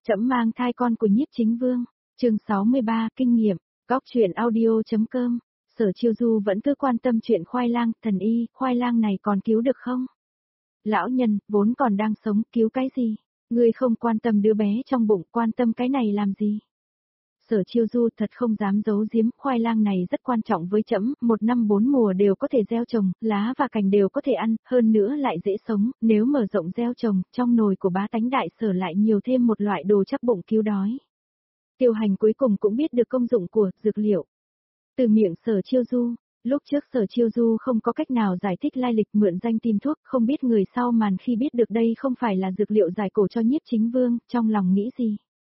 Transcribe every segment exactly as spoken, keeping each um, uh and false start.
Trẫm mang thai con của Nhiếp Chính Vương, chương sáu mươi ba, kinh nghiệm, góc truyện audio.com. Sở Chiêu Du vẫn cứ quan tâm chuyện khoai lang, thần y, khoai lang này còn cứu được không? Lão nhân, vốn còn đang sống, cứu cái gì? Ngươi không quan tâm đứa bé trong bụng, quan tâm cái này làm gì? Sở Chiêu Du thật không dám giấu giếm, khoai lang này rất quan trọng với trẫm, một năm bốn mùa đều có thể gieo trồng, lá và cành đều có thể ăn, hơn nữa lại dễ sống, nếu mở rộng gieo trồng, trong nồi của bá tánh đại sở lại nhiều thêm một loại đồ chắc bụng cứu đói. Tiêu Hành cuối cùng cũng biết được công dụng của dược liệu. Từ miệng Sở Chiêu Du, lúc trước Sở Chiêu Du không có cách nào giải thích lai lịch mượn danh tìm thuốc, không biết người sau màn khi biết được đây không phải là dược liệu giải cổ cho Nhiếp Chính Vương, trong lòng nghĩ gì?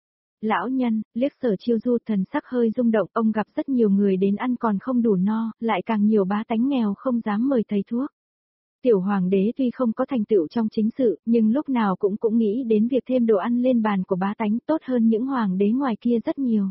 Lão nhân, liếc Sở Chiêu Du, thần sắc hơi rung động, ông gặp rất nhiều người đến ăn còn không đủ no, lại càng nhiều bá tánh nghèo không dám mời thầy thuốc. Tiểu hoàng đế tuy không có thành tựu trong chính sự, nhưng lúc nào cũng cũng nghĩ đến việc thêm đồ ăn lên bàn của bá tánh tốt hơn những hoàng đế ngoài kia rất nhiều.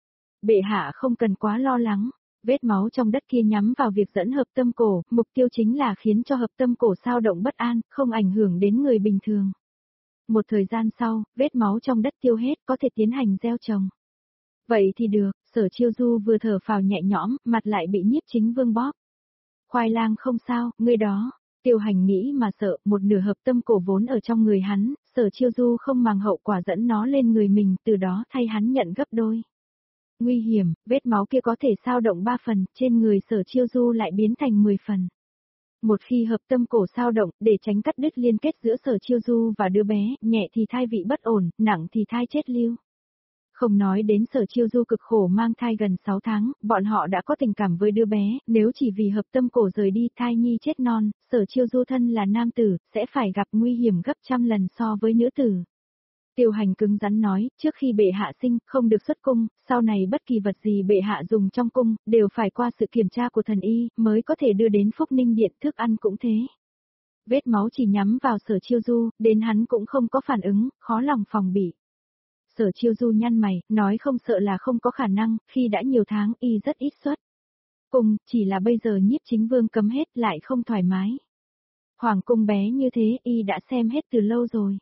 Bệ hạ không cần quá lo lắng, vết máu trong đất kia nhắm vào việc dẫn hợp tâm cổ, mục tiêu chính là khiến cho hợp tâm cổ xao động bất an, không ảnh hưởng đến người bình thường. Một thời gian sau, vết máu trong đất tiêu hết, có thể tiến hành gieo trồng. Vậy thì được, Sở Chiêu Du vừa thở phào nhẹ nhõm, mặt lại bị Nhiếp Chính Vương bóp. Khoai lang không sao, ngươi đó. Tiêu Hành nghĩ mà sợ, một nửa hợp tâm cổ vốn ở trong người hắn, Sở Chiêu Du không màng hậu quả dẫn nó lên người mình, từ đó thay hắn nhận gấp đôi. Nguy hiểm, vết máu kia có thể xao động ba phần, trên người Sở Chiêu Du lại biến thành mười phần. Một khi hợp tâm cổ xao động, để tránh cắt đứt liên kết giữa Sở Chiêu Du và đứa bé, nhẹ thì thai vị bất ổn, nặng thì thai chết lưu. Không nói đến Sở Chiêu Du cực khổ mang thai gần sáu tháng, bọn họ đã có tình cảm với đứa bé, nếu chỉ vì hợp tâm cổ rời đi thai nhi chết non, Sở Chiêu Du thân là nam tử, sẽ phải gặp nguy hiểm gấp trăm lần so với nữ tử. Tiêu Hành cứng rắn nói, trước khi bệ hạ sinh, không được xuất cung, sau này bất kỳ vật gì bệ hạ dùng trong cung, đều phải qua sự kiểm tra của thần y, mới có thể đưa đến Phúc Ninh Điện, thức ăn cũng thế. Vết máu chỉ nhắm vào Sở Chiêu Du, đến hắn cũng không có phản ứng, khó lòng phòng bị. Sở Chiêu Du nhăn mày, nói không sợ là không có khả năng, khi đã nhiều tháng y rất ít xuất cung, chỉ là bây giờ Nhiếp Chính Vương cấm hết lại không thoải mái. Hoàng cung bé như thế y đã xem hết từ lâu rồi.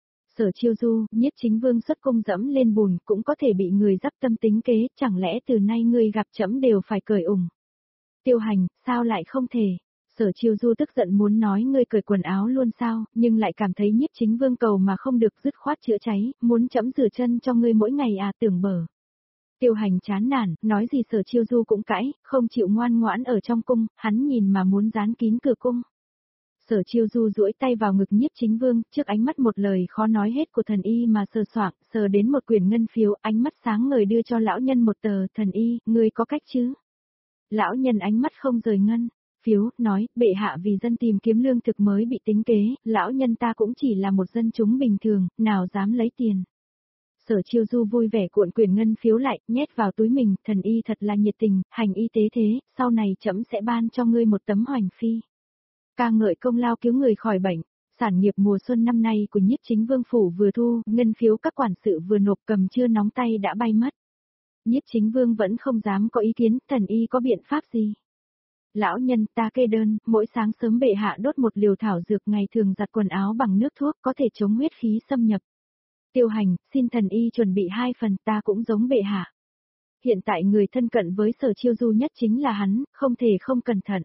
Sở Chiêu Du, Nhiếp Chính Vương xuất cung dẫm lên bùn cũng có thể bị người dắp tâm tính kế, chẳng lẽ từ nay ngươi gặp trẫm đều phải cởi ủng. Tiêu Hành, sao lại không thể? Sở Chiêu Du tức giận muốn nói ngươi cởi quần áo luôn sao, nhưng lại cảm thấy Nhiếp Chính Vương cầu mà không được dứt khoát chữa cháy, muốn trẫm rửa chân cho ngươi mỗi ngày à, tưởng bở. Tiêu Hành chán nản, nói gì Sở Chiêu Du cũng cãi, không chịu ngoan ngoãn ở trong cung, hắn nhìn mà muốn dán kín cửa cung. Sở Chiêu Du duỗi tay vào ngực Nhiếp Chính Vương, trước ánh mắt một lời khó nói hết của thần y mà sờ soạng, sờ đến một quyển ngân phiếu, ánh mắt sáng ngời đưa cho lão nhân một tờ, thần y, ngươi có cách chứ? Lão nhân ánh mắt không rời ngân phiếu, nói, bệ hạ vì dân tìm kiếm lương thực mới bị tính kế, lão nhân ta cũng chỉ là một dân chúng bình thường, nào dám lấy tiền. Sở Chiêu Du vui vẻ cuộn quyển ngân phiếu lại, nhét vào túi mình, thần y thật là nhiệt tình, hành y tế thế, sau này trẫm sẽ ban cho ngươi một tấm hoành phi. Ca ngợi công lao cứu người khỏi bệnh, sản nghiệp mùa xuân năm nay của Nhiếp Chính Vương phủ vừa thu, ngân phiếu các quản sự vừa nộp cầm chưa nóng tay đã bay mất. Nhiếp Chính Vương vẫn không dám có ý kiến, thần y có biện pháp gì? Lão nhân, ta kê đơn, mỗi sáng sớm bệ hạ đốt một liều thảo dược, ngày thường giặt quần áo bằng nước thuốc có thể chống huyết khí xâm nhập. Tiêu Hành, xin thần y chuẩn bị hai phần, ta cũng giống bệ hạ. Hiện tại người thân cận với Sở Chiêu Du nhất chính là hắn, không thể không cẩn thận.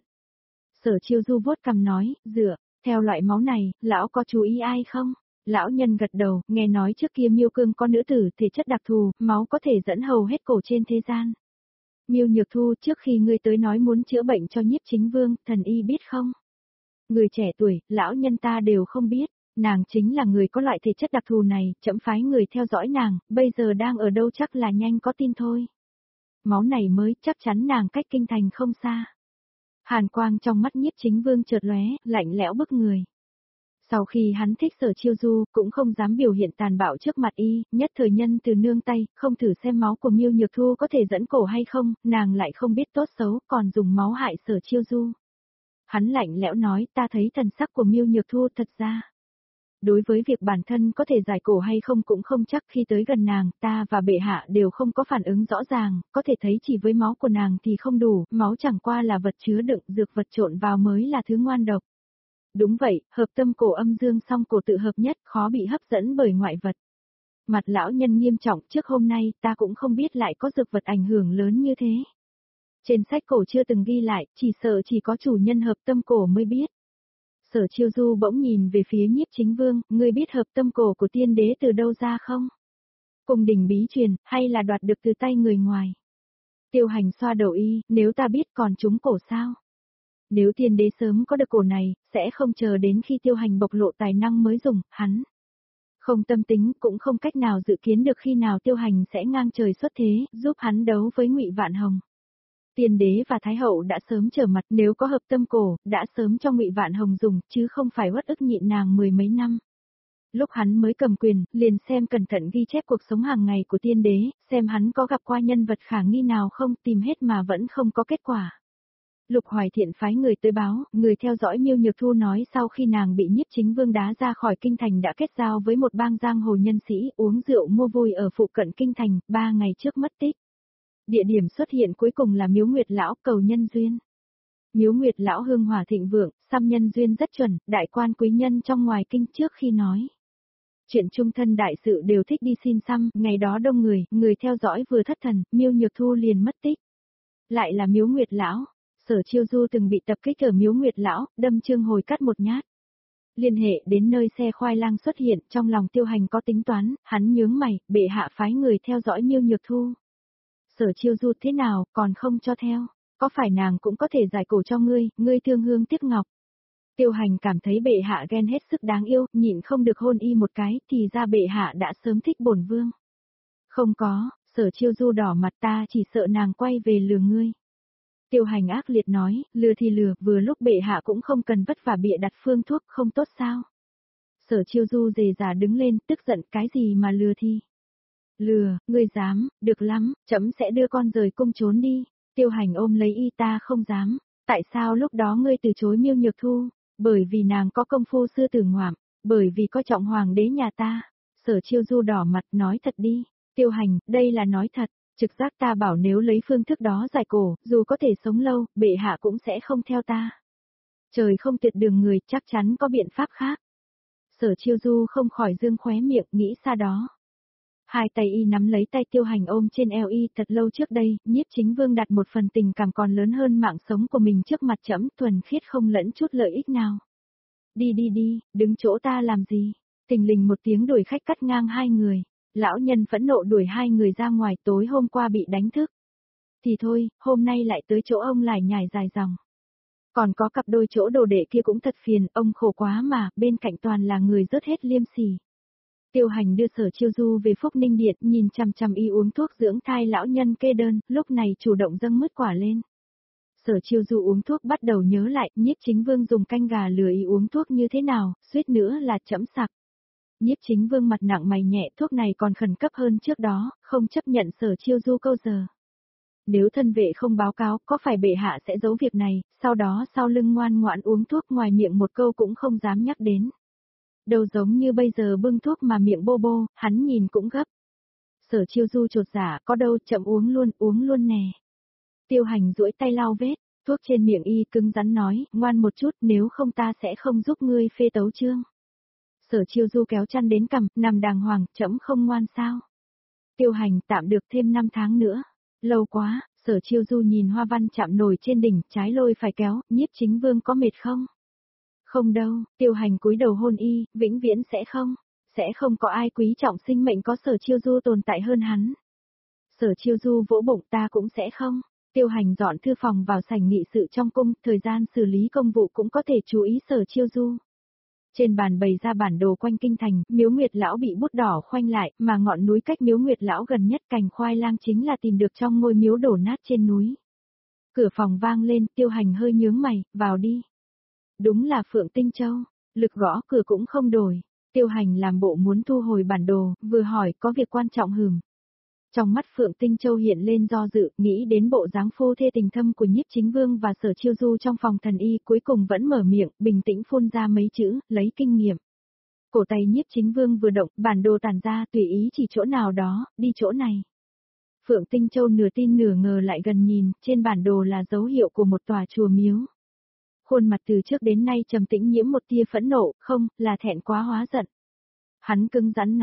Sở Chiêu Du vuốt cằm nói, dựa, theo loại máu này, lão có chú ý ai không? Lão nhân gật đầu, nghe nói trước kia Miêu Cương có nữ tử thể chất đặc thù, máu có thể dẫn hầu hết cổ trên thế gian. Miêu Nhược Thu, trước khi ngươi tới nói muốn chữa bệnh cho Nhiếp Chính Vương, thần y biết không? Người trẻ tuổi, lão nhân ta đều không biết, nàng chính là người có loại thể chất đặc thù này, trẫm phái người theo dõi nàng, bây giờ đang ở đâu chắc là nhanh có tin thôi. Máu này mới, chắc chắn nàng cách kinh thành không xa. Hàn quang trong mắt Nhiếp Chính Vương chợt lóe, lạnh lẽo bức người. Sau khi hắn thích Sở Chiêu Du, cũng không dám biểu hiện tàn bạo trước mặt y, nhất thời nhân từ nương tay, không thử xem máu của Miêu Nhược Thu có thể dẫn cổ hay không, nàng lại không biết tốt xấu, còn dùng máu hại Sở Chiêu Du. Hắn lạnh lẽo nói, ta thấy thần sắc của Miêu Nhược Thu thật ra. Đối với việc bản thân có thể giải cổ hay không cũng không chắc, khi tới gần nàng, ta và bệ hạ đều không có phản ứng rõ ràng, có thể thấy chỉ với máu của nàng thì không đủ, máu chẳng qua là vật chứa đựng, dược vật trộn vào mới là thứ ngoan độc. Đúng vậy, hợp tâm cổ âm dương song cổ tự hợp nhất, khó bị hấp dẫn bởi ngoại vật. Mặt lão nhân nghiêm trọng, trước hôm nay ta cũng không biết lại có dược vật ảnh hưởng lớn như thế. Trên sách cổ chưa từng ghi lại, chỉ sợ chỉ có chủ nhân hợp tâm cổ mới biết. Sở Chiêu Du bỗng nhìn về phía Nhiếp Chính Vương, ngươi biết hợp tâm cổ của tiên đế từ đâu ra không? Cung đình bí truyền, hay là đoạt được từ tay người ngoài? Tiêu Hành xoa đầu y, nếu ta biết còn chúng cổ sao? Nếu tiên đế sớm có được cổ này, sẽ không chờ đến khi Tiêu Hành bộc lộ tài năng mới dùng, hắn. Không tâm tính, cũng không cách nào dự kiến được khi nào Tiêu Hành sẽ ngang trời xuất thế, giúp hắn đấu với Ngụy Vạn Hồng. Tiên đế và Thái hậu đã sớm trở mặt, nếu có hợp tâm cổ, đã sớm cho Ngụy Vạn Hồng dùng, chứ không phải uất ức nhịn nàng mười mấy năm. Lúc hắn mới cầm quyền, liền xem cẩn thận ghi chép cuộc sống hàng ngày của tiên đế, xem hắn có gặp qua nhân vật khả nghi nào không, tìm hết mà vẫn không có kết quả. Lục Hoài Thiện phái người tới báo, người theo dõi Miêu Nhược Thu nói sau khi nàng bị Nhiếp Chính Vương đá ra khỏi kinh thành đã kết giao với một bang giang hồ nhân sĩ uống rượu mua vui ở phụ cận kinh thành, ba ngày trước mất tích. Địa điểm xuất hiện cuối cùng là Miếu Nguyệt Lão cầu nhân duyên. Miếu Nguyệt Lão hương hỏa thịnh vượng, xăm nhân duyên rất chuẩn, đại quan quý nhân trong ngoài kinh trước khi nói. Chuyện trung thân đại sự đều thích đi xin xăm, ngày đó đông người, người theo dõi vừa thất thần, Miêu Nhược Thu liền mất tích. Lại là Miếu Nguyệt Lão, Sở Chiêu Du từng bị tập kích ở Miếu Nguyệt Lão, đâm Trương Hồi cắt một nhát. Liên hệ đến nơi xe khoai lang xuất hiện, trong lòng Tiêu Hành có tính toán, hắn nhướng mày, bệ hạ phái người theo dõi Miêu Nhược Thu. Sở Chiêu Du thế nào, còn không cho theo, có phải nàng cũng có thể giải cổ cho ngươi, ngươi thương hương tiếc ngọc. Tiêu Hành cảm thấy bệ hạ ghen hết sức đáng yêu, nhịn không được hôn y một cái, thì ra bệ hạ đã sớm thích bổn vương. Không có, Sở Chiêu Du đỏ mặt, ta chỉ sợ nàng quay về lừa ngươi. Tiêu Hành ác liệt nói, lừa thì lừa, vừa lúc bệ hạ cũng không cần vất vả bịa đặt phương thuốc, không tốt sao. Sở Chiêu Du dề dà đứng lên, tức giận, cái gì mà lừa thì. Lừa, ngươi dám, được lắm, trẫm sẽ đưa con rời cung trốn đi. Tiêu Hành ôm lấy y, ta không dám. Tại sao lúc đó ngươi từ chối Miêu Nhược Thu? Bởi vì nàng có công phu sư tử ngoạm, bởi vì coi trọng hoàng đế nhà ta. Sở Chiêu Du đỏ mặt, nói thật đi. Tiêu Hành, đây là nói thật. Trực giác ta bảo nếu lấy phương thức đó giải cổ, dù có thể sống lâu, bệ hạ cũng sẽ không theo ta. Trời không tuyệt đường người, chắc chắn có biện pháp khác. Sở Chiêu Du không khỏi dương khóe miệng, nghĩ xa đó. Hai tay y nắm lấy tay Tiêu Hành ôm trên eo y, thật lâu trước đây, Nhiếp Chính Vương đặt một phần tình cảm còn lớn hơn mạng sống của mình trước mặt trẫm, thuần khiết không lẫn chút lợi ích nào. Đi đi đi, đứng chỗ ta làm gì? Tình lình một tiếng đuổi khách cắt ngang hai người. Lão nhân phẫn nộ đuổi hai người ra ngoài, tối hôm qua bị đánh thức. Thì thôi, hôm nay lại tới chỗ ông lải nhải dài dòng. Còn có cặp đôi chỗ đồ đệ kia cũng thật phiền, ông khổ quá mà, bên cạnh toàn là người rớt hết liêm sỉ. Tiêu Hành đưa Sở Chiêu Du về Phúc Ninh Điện, nhìn chằm chằm y uống thuốc dưỡng thai lão nhân kê đơn, lúc này chủ động dâng mứt quả lên. Sở Chiêu Du uống thuốc bắt đầu nhớ lại, Nhiếp Chính Vương dùng canh gà lừa y uống thuốc như thế nào, suýt nữa là trẫm sặc. Nhiếp Chính Vương mặt nặng mày nhẹ, thuốc này còn khẩn cấp hơn trước đó, không chấp nhận Sở Chiêu Du câu giờ. Nếu thân vệ không báo cáo, có phải bệ hạ sẽ giấu việc này, sau đó sau lưng ngoan ngoãn uống thuốc, ngoài miệng một câu cũng không dám nhắc đến. Đâu giống như bây giờ bưng thuốc mà miệng bô bô, hắn nhìn cũng gấp. Sở Chiêu Du chột dạ, có đâu, chậm uống luôn, uống luôn nè. Tiêu Hành duỗi tay lau vết, thuốc trên miệng y cứng rắn nói, ngoan một chút, nếu không ta sẽ không giúp ngươi phê tấu chương. Sở Chiêu Du kéo chăn đến cằm, nằm đàng hoàng, trẫm không ngoan sao. Tiêu Hành tạm được thêm năm tháng nữa. Lâu quá, Sở Chiêu Du nhìn hoa văn chạm nổi trên đỉnh, trái lôi phải kéo, Nhiếp Chính Vương có mệt không? Không đâu, Tiêu Hành cúi đầu hôn y, vĩnh viễn sẽ không. Sẽ không có ai quý trọng sinh mệnh có Sở Chiêu Du tồn tại hơn hắn. Sở Chiêu Du vỗ bụng, ta cũng sẽ không. Tiêu Hành dọn thư phòng vào sảnh nghị sự trong cung, thời gian xử lý công vụ cũng có thể chú ý Sở Chiêu Du. Trên bàn bày ra bản đồ quanh kinh thành, Miếu Nguyệt Lão bị bút đỏ khoanh lại, mà ngọn núi cách Miếu Nguyệt Lão gần nhất cành khoai lang chính là tìm được trong ngôi miếu đổ nát trên núi. Cửa phòng vang lên, Tiêu Hành hơi nhướng mày, vào đi. Đúng là Phượng Tinh Châu, lực gõ cửa cũng không đổi. Tiêu Hành làm bộ muốn thu hồi bản đồ, vừa hỏi có việc quan trọng hừm. Trong mắt Phượng Tinh Châu hiện lên do dự, nghĩ đến bộ dáng phu thê tình thâm của Nhiếp Chính Vương và Sở Chiêu Du trong phòng thần y, cuối cùng vẫn mở miệng, bình tĩnh phun ra mấy chữ, lấy kinh nghiệm. Cổ tay Nhiếp Chính Vương vừa động, bản đồ tản ra, tùy ý chỉ chỗ nào đó, đi chỗ này. Phượng Tinh Châu nửa tin nửa ngờ lại gần nhìn, trên bản đồ là dấu hiệu của một tòa chùa miếu. Khuôn mặt từ trước đến nay trầm tĩnh nhiễm một tia phẫn nộ, không, là thẹn quá hóa giận. Hắn cứng rắn nói,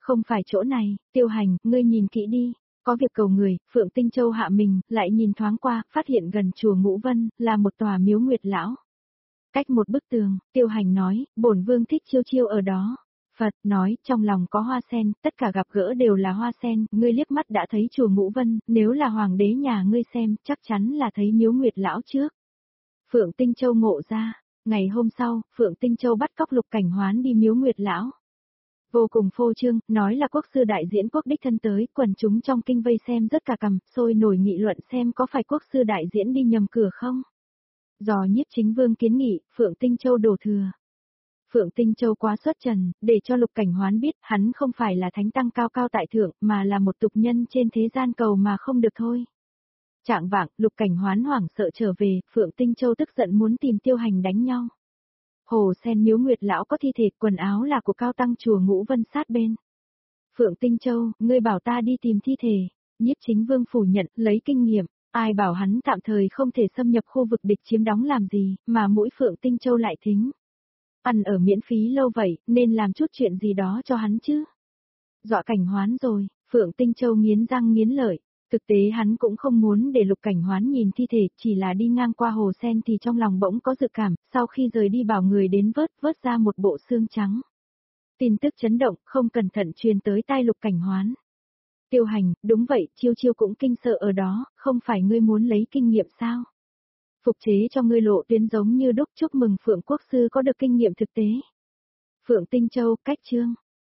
Không phải chỗ này, Tiêu Hành, ngươi nhìn kỹ đi. Có việc cầu người, Phượng Tinh Châu hạ mình, lại nhìn thoáng qua, phát hiện gần chùa Ngũ Vân, là một tòa miếu nguyệt lão. Cách một bức tường, Tiêu Hành nói, bổn vương thích chiêu chiêu ở đó. Phật nói, trong lòng có hoa sen, tất cả gặp gỡ đều là hoa sen, ngươi liếc mắt đã thấy chùa Ngũ Vân, nếu là hoàng đế nhà ngươi xem, chắc chắn là thấy miếu nguyệt lão trước. Phượng Tinh Châu ngộ ra, ngày hôm sau, Phượng Tinh Châu bắt cóc Lục Cảnh Hoán đi miếu nguyệt lão. Vô cùng phô trương, nói là quốc sư đại diễn quốc đích thân tới, quần chúng trong kinh vây xem rất cả cằm, sôi nổi nghị luận xem có phải quốc sư đại diễn đi nhầm cửa không. Dò Nhiếp Chính Vương kiến nghị, Phượng Tinh Châu đổ thừa. Phượng Tinh Châu quá xuất trần, để cho Lục Cảnh Hoán biết hắn không phải là thánh tăng cao cao tại thượng, mà là một tục nhân trên thế gian cầu mà không được thôi. Trạng vạng, Lục Cảnh Hoán hoảng sợ trở về, Phượng Tinh Châu tức giận muốn tìm Tiêu Hành đánh nhau. Hồ sen miếu nguyệt lão có thi thể, quần áo là của cao tăng chùa Ngũ Vân sát bên. Phượng Tinh Châu, ngươi bảo ta đi tìm thi thể. Nhiếp Chính Vương phủ nhận, lấy kinh nghiệm, ai bảo hắn tạm thời không thể xâm nhập khu vực địch chiếm đóng làm gì, mà mũi Phượng Tinh Châu lại thính. Ăn ở miễn phí lâu vậy, nên làm chút chuyện gì đó cho hắn chứ. Dọa Cảnh Hoán rồi, Phượng Tinh Châu nghiến răng nghiến lợi. Thực tế hắn cũng không muốn để Lục Cảnh Hoán nhìn thi thể, chỉ là đi ngang qua hồ sen thì trong lòng bỗng có dự cảm, sau khi rời đi bảo người đến vớt, vớt ra một bộ xương trắng. Tin tức chấn động, không cẩn thận truyền tới tai Lục Cảnh Hoán. Tiêu Hành, đúng vậy, chiêu chiêu cũng kinh sợ ở đó, không phải ngươi muốn lấy kinh nghiệm sao? Phục chế cho ngươi lộ tuyến giống như đúc, chúc mừng Phượng Quốc Sư có được kinh nghiệm thực tế. Phượng Tinh Châu, cách chương.